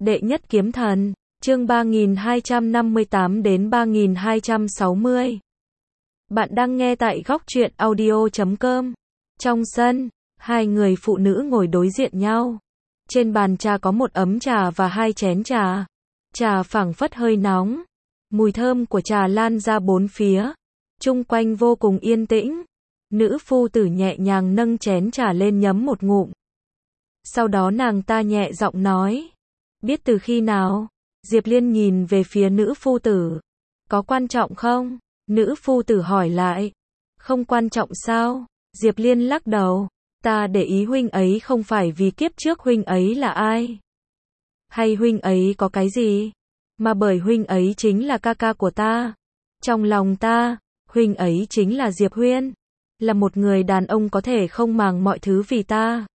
Đệ nhất kiếm thần, chương 3258 đến 3260. Bạn đang nghe tại góc truyện audio.com. Trong sân, hai người phụ nữ ngồi đối diện nhau. Trên bàn trà có một ấm trà và hai chén trà. Trà phảng phất hơi nóng. Mùi thơm của trà lan ra bốn phía. Chung quanh vô cùng yên tĩnh. Nữ phu tử nhẹ nhàng nâng chén trà lên nhấm một ngụm. Sau đó nàng ta nhẹ giọng nói. Biết từ khi nào? Diệp Liên nhìn về phía nữ phu tử. Có quan trọng không? Nữ phu tử hỏi lại. Không quan trọng sao? Diệp Liên lắc đầu. Ta để ý huynh ấy không phải vì kiếp trước huynh ấy là ai? Hay huynh ấy có cái gì? Mà bởi huynh ấy chính là ca ca của ta. Trong lòng ta, huynh ấy chính là Diệp Huyên. Là một người đàn ông có thể không màng mọi thứ vì ta.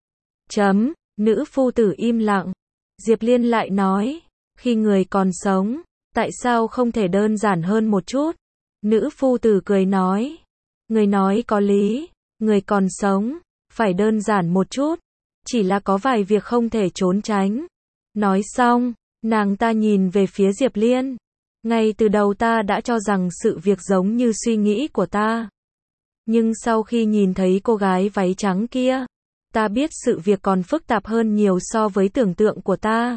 Nữ phu tử im lặng. Diệp Liên lại nói, khi người còn sống, tại sao không thể đơn giản hơn một chút? Nữ phu tử cười nói, người nói có lý, người còn sống, phải đơn giản một chút, chỉ là có vài việc không thể trốn tránh. Nói xong, nàng ta nhìn về phía Diệp Liên. Ngay từ đầu ta đã cho rằng sự việc giống như suy nghĩ của ta. Nhưng sau khi nhìn thấy cô gái váy trắng kia, ta biết sự việc còn phức tạp hơn nhiều so với tưởng tượng của ta.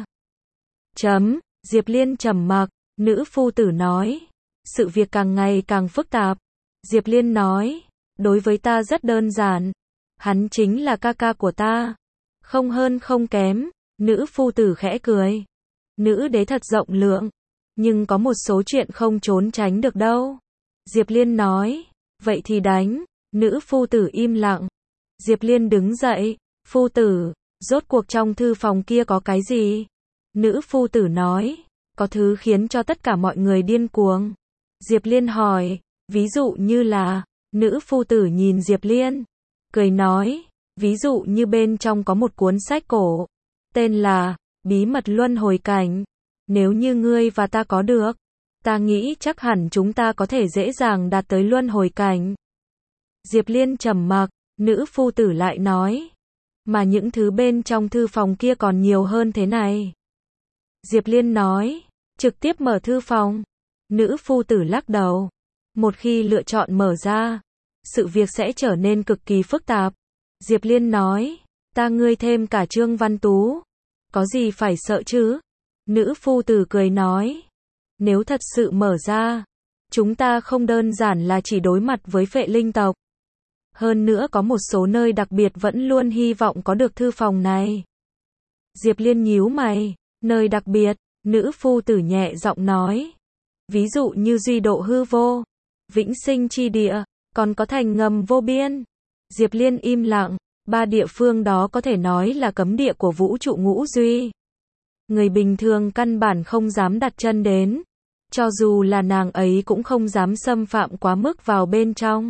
Diệp Liên trầm mặc, nữ phu tử nói. Sự việc càng ngày càng phức tạp. Diệp Liên nói, đối với ta rất đơn giản. Hắn chính là ca ca của ta. Không hơn không kém. Nữ phu tử khẽ cười. Nữ đế thật rộng lượng. Nhưng có một số chuyện không trốn tránh được đâu. Diệp Liên nói, vậy thì đánh. Nữ phu tử im lặng. Diệp Liên đứng dậy, phu tử, rốt cuộc trong thư phòng kia có cái gì? Nữ phu tử nói, có thứ khiến cho tất cả mọi người điên cuồng. Diệp Liên hỏi, ví dụ như là, nữ phu tử nhìn Diệp Liên, cười nói, ví dụ như bên trong có một cuốn sách cổ, tên là, Bí mật luân hồi cảnh. Nếu như ngươi và ta có được, ta nghĩ chắc hẳn chúng ta có thể dễ dàng đạt tới luân hồi cảnh. Diệp Liên trầm mặc. Nữ phu tử lại nói, mà những thứ bên trong thư phòng kia còn nhiều hơn thế này. Diệp Liên nói, trực tiếp mở thư phòng. Nữ phu tử lắc đầu. Một khi lựa chọn mở ra, sự việc sẽ trở nên cực kỳ phức tạp. Diệp Liên nói, ta ngươi thêm cả Trương Văn Tú. Có gì phải sợ chứ? Nữ phu tử cười nói, nếu thật sự mở ra, chúng ta không đơn giản là chỉ đối mặt với phệ linh tộc. Hơn nữa có một số nơi đặc biệt vẫn luôn hy vọng có được thư phòng này. Diệp Liên nhíu mày, nơi đặc biệt, nữ phu tử nhẹ giọng nói. Ví dụ như duy độ hư vô, vĩnh sinh chi địa, còn có thành ngầm vô biên. Diệp Liên im lặng, ba địa phương đó có thể nói là cấm địa của vũ trụ ngũ duy. Người bình thường căn bản không dám đặt chân đến. Cho dù là nàng ấy cũng không dám xâm phạm quá mức vào bên trong.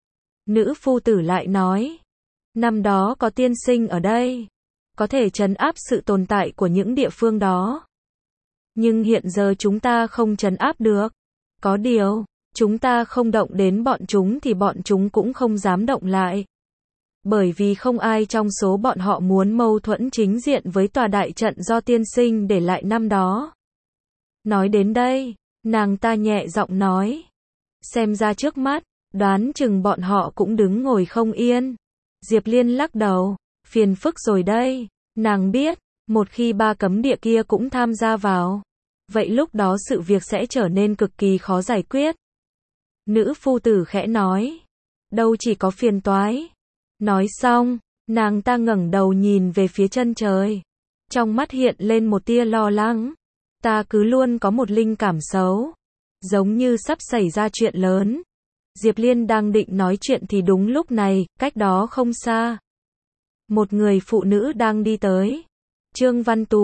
Nữ phu tử lại nói, năm đó có tiên sinh ở đây, có thể trấn áp sự tồn tại của những địa phương đó. Nhưng hiện giờ chúng ta không trấn áp được. Có điều, chúng ta không động đến bọn chúng thì bọn chúng cũng không dám động lại. Bởi vì không ai trong số bọn họ muốn mâu thuẫn chính diện với tòa đại trận do tiên sinh để lại năm đó. Nói đến đây, nàng ta nhẹ giọng nói, xem ra trước mắt, đoán chừng bọn họ cũng đứng ngồi không yên. Diệp Liên lắc đầu, phiền phức rồi đây. Nàng biết, một khi ba cấm địa kia cũng tham gia vào, vậy lúc đó sự việc sẽ trở nên cực kỳ khó giải quyết. Nữ phu tử khẽ nói, đâu chỉ có phiền toái. Nói xong, nàng ta ngẩng đầu nhìn về phía chân trời. Trong mắt hiện lên một tia lo lắng. Ta cứ luôn có một linh cảm xấu, giống như sắp xảy ra chuyện lớn. Diệp Liên đang định nói chuyện thì đúng lúc này, cách đó không xa. Một người phụ nữ đang đi tới. Trương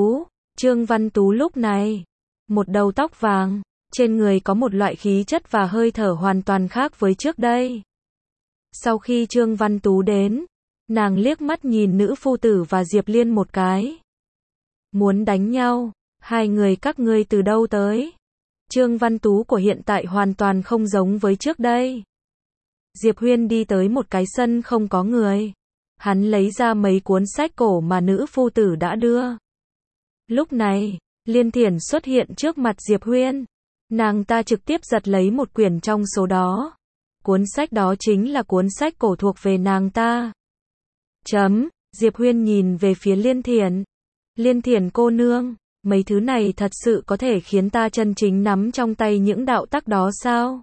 Văn Tú lúc này. Một đầu tóc vàng. Trên người có một loại khí chất và hơi thở hoàn toàn khác với trước đây. Sau khi Trương Văn Tú đến, nàng liếc mắt nhìn nữ phu tử và Diệp Liên một cái. Muốn đánh nhau, hai người các ngươi từ đâu tới? Trương Văn Tú của hiện tại hoàn toàn không giống với trước đây. Diệp Huyên đi tới một cái sân không có người. Hắn lấy ra mấy cuốn sách cổ mà nữ phu tử đã đưa. Lúc này, Liên Thiển xuất hiện trước mặt Diệp Huyên. Nàng ta trực tiếp giật lấy một quyển trong số đó. Cuốn sách đó chính là cuốn sách cổ thuộc về nàng ta. Diệp Huyên nhìn về phía Liên Thiển. Liên Thiển cô nương, mấy thứ này thật sự có thể khiến ta chân chính nắm trong tay những đạo tắc đó sao?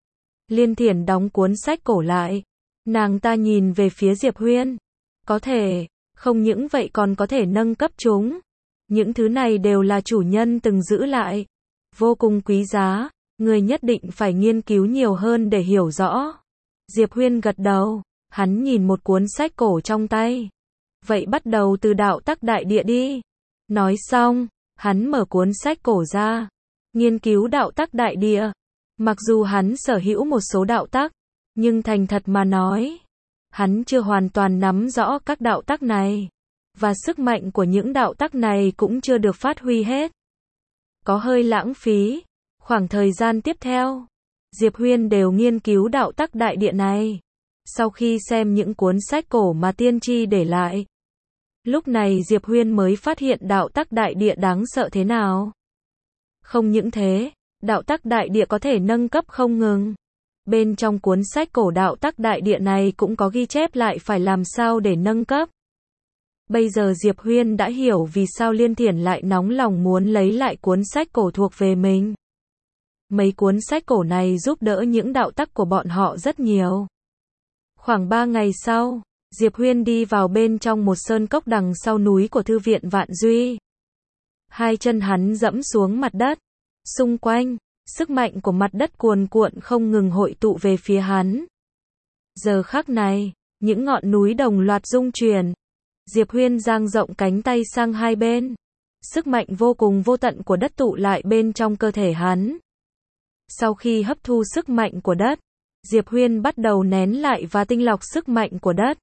Liên Thiển đóng cuốn sách cổ lại. Nàng ta nhìn về phía Diệp Huyên. Có thể, không những vậy còn có thể nâng cấp chúng. Những thứ này đều là chủ nhân từng giữ lại. Vô cùng quý giá, người nhất định phải nghiên cứu nhiều hơn để hiểu rõ. Diệp Huyên gật đầu, hắn nhìn một cuốn sách cổ trong tay. Vậy bắt đầu từ đạo tắc đại địa đi. Nói xong, hắn mở cuốn sách cổ ra. Nghiên cứu đạo tắc đại địa. Mặc dù hắn sở hữu một số đạo tắc, nhưng thành thật mà nói, hắn chưa hoàn toàn nắm rõ các đạo tắc này. Và sức mạnh của những đạo tắc này cũng chưa được phát huy hết. Có hơi lãng phí. Khoảng thời gian tiếp theo, Diệp Huyên đều nghiên cứu đạo tắc đại địa này. Sau khi xem những cuốn sách cổ mà tiên tri để lại, lúc này Diệp Huyên mới phát hiện đạo tắc đại địa đáng sợ thế nào. Không những thế, đạo tắc đại địa có thể nâng cấp không ngừng. Bên trong cuốn sách cổ đạo tắc đại địa này cũng có ghi chép lại phải làm sao để nâng cấp. Bây giờ Diệp Huyên đã hiểu vì sao Liên Thiển lại nóng lòng muốn lấy lại cuốn sách cổ thuộc về mình. Mấy cuốn sách cổ này giúp đỡ những đạo tắc của bọn họ rất nhiều. Khoảng 3 ngày sau, Diệp Huyên đi vào bên trong một sơn cốc đằng sau núi của Thư viện Vạn Duy. Hai chân hắn dẫm xuống mặt đất. Xung quanh, sức mạnh của mặt đất cuồn cuộn không ngừng hội tụ về phía hắn. Giờ khắc này, những ngọn núi đồng loạt rung chuyển. Diệp Huyên dang rộng cánh tay sang hai bên. Sức mạnh vô cùng vô tận của đất tụ lại bên trong cơ thể hắn. Sau khi hấp thu sức mạnh của đất, Diệp Huyên bắt đầu nén lại và tinh lọc sức mạnh của đất.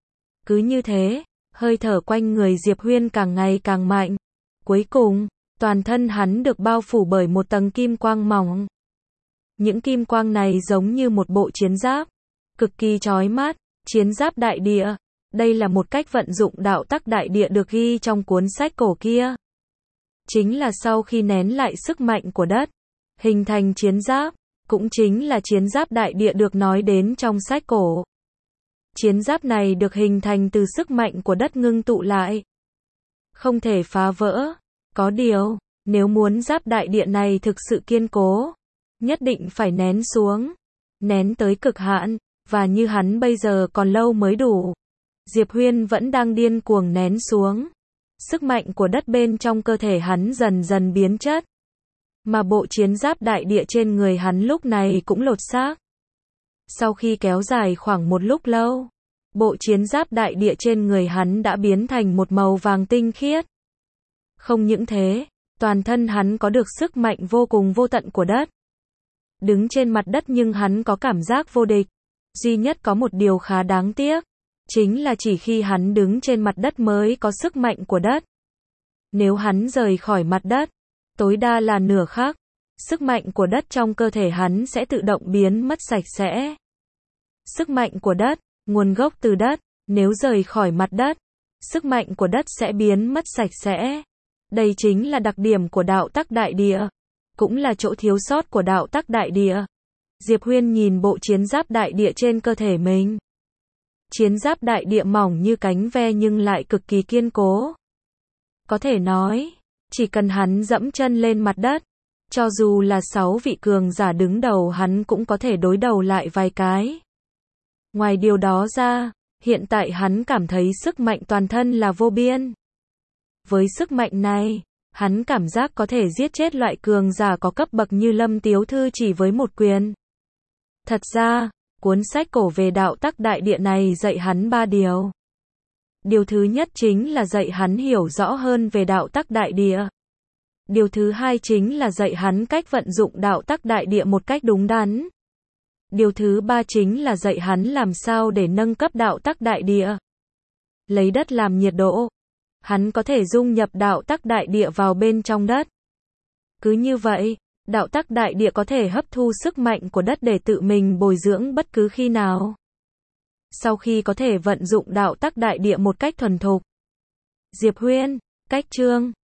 Cứ như thế, hơi thở quanh người Diệp Huyên càng ngày càng mạnh. Cuối cùng, toàn thân hắn được bao phủ bởi một tầng kim quang mỏng. Những kim quang này giống như một bộ chiến giáp, cực kỳ chói mắt, chiến giáp đại địa. Đây là một cách vận dụng đạo tắc đại địa được ghi trong cuốn sách cổ kia. Chính là sau khi nén lại sức mạnh của đất, hình thành chiến giáp, cũng chính là chiến giáp đại địa được nói đến trong sách cổ. Chiến giáp này được hình thành từ sức mạnh của đất ngưng tụ lại. Không thể phá vỡ. Có điều, nếu muốn giáp đại địa này thực sự kiên cố, nhất định phải nén xuống. Nén tới cực hạn, và như hắn bây giờ còn lâu mới đủ. Diệp Huyên vẫn đang điên cuồng nén xuống. Sức mạnh của đất bên trong cơ thể hắn dần dần biến chất. Mà bộ chiến giáp đại địa trên người hắn lúc này cũng lột xác. Sau khi kéo dài khoảng một lúc lâu, bộ chiến giáp đại địa trên người hắn đã biến thành một màu vàng tinh khiết. Không những thế, toàn thân hắn có được sức mạnh vô cùng vô tận của đất. Đứng trên mặt đất nhưng hắn có cảm giác vô địch. Duy nhất có một điều khá đáng tiếc, chính là chỉ khi hắn đứng trên mặt đất mới có sức mạnh của đất. Nếu hắn rời khỏi mặt đất, tối đa là nửa khắc, sức mạnh của đất trong cơ thể hắn sẽ tự động biến mất sạch sẽ. Sức mạnh của đất, nguồn gốc từ đất, nếu rời khỏi mặt đất, sức mạnh của đất sẽ biến mất sạch sẽ. Đây chính là đặc điểm của đạo tắc đại địa, cũng là chỗ thiếu sót của đạo tắc đại địa. Diệp Huyên nhìn bộ chiến giáp đại địa trên cơ thể mình. Chiến giáp đại địa mỏng như cánh ve nhưng lại cực kỳ kiên cố. Có thể nói, chỉ cần hắn dẫm chân lên mặt đất, cho dù là 6 vị cường giả đứng đầu hắn cũng có thể đối đầu lại vài cái. Ngoài điều đó ra, hiện tại hắn cảm thấy sức mạnh toàn thân là vô biên. Với sức mạnh này, hắn cảm giác có thể giết chết loại cường giả có cấp bậc như Lâm Tiếu Thư chỉ với một quyền. Thật ra, cuốn sách cổ về đạo tắc đại địa này dạy hắn 3 điều. Điều thứ nhất chính là dạy hắn hiểu rõ hơn về đạo tắc đại địa. Điều thứ hai chính là dạy hắn cách vận dụng đạo tắc đại địa một cách đúng đắn. Điều thứ ba chính là dạy hắn làm sao để nâng cấp đạo tắc đại địa. Lấy đất làm nhiệt độ, hắn có thể dung nhập đạo tắc đại địa vào bên trong đất. Cứ như vậy, đạo tắc đại địa có thể hấp thu sức mạnh của đất để tự mình bồi dưỡng bất cứ khi nào. Sau khi có thể vận dụng đạo tắc đại địa một cách thuần thục, Diệp Huyên, cách chương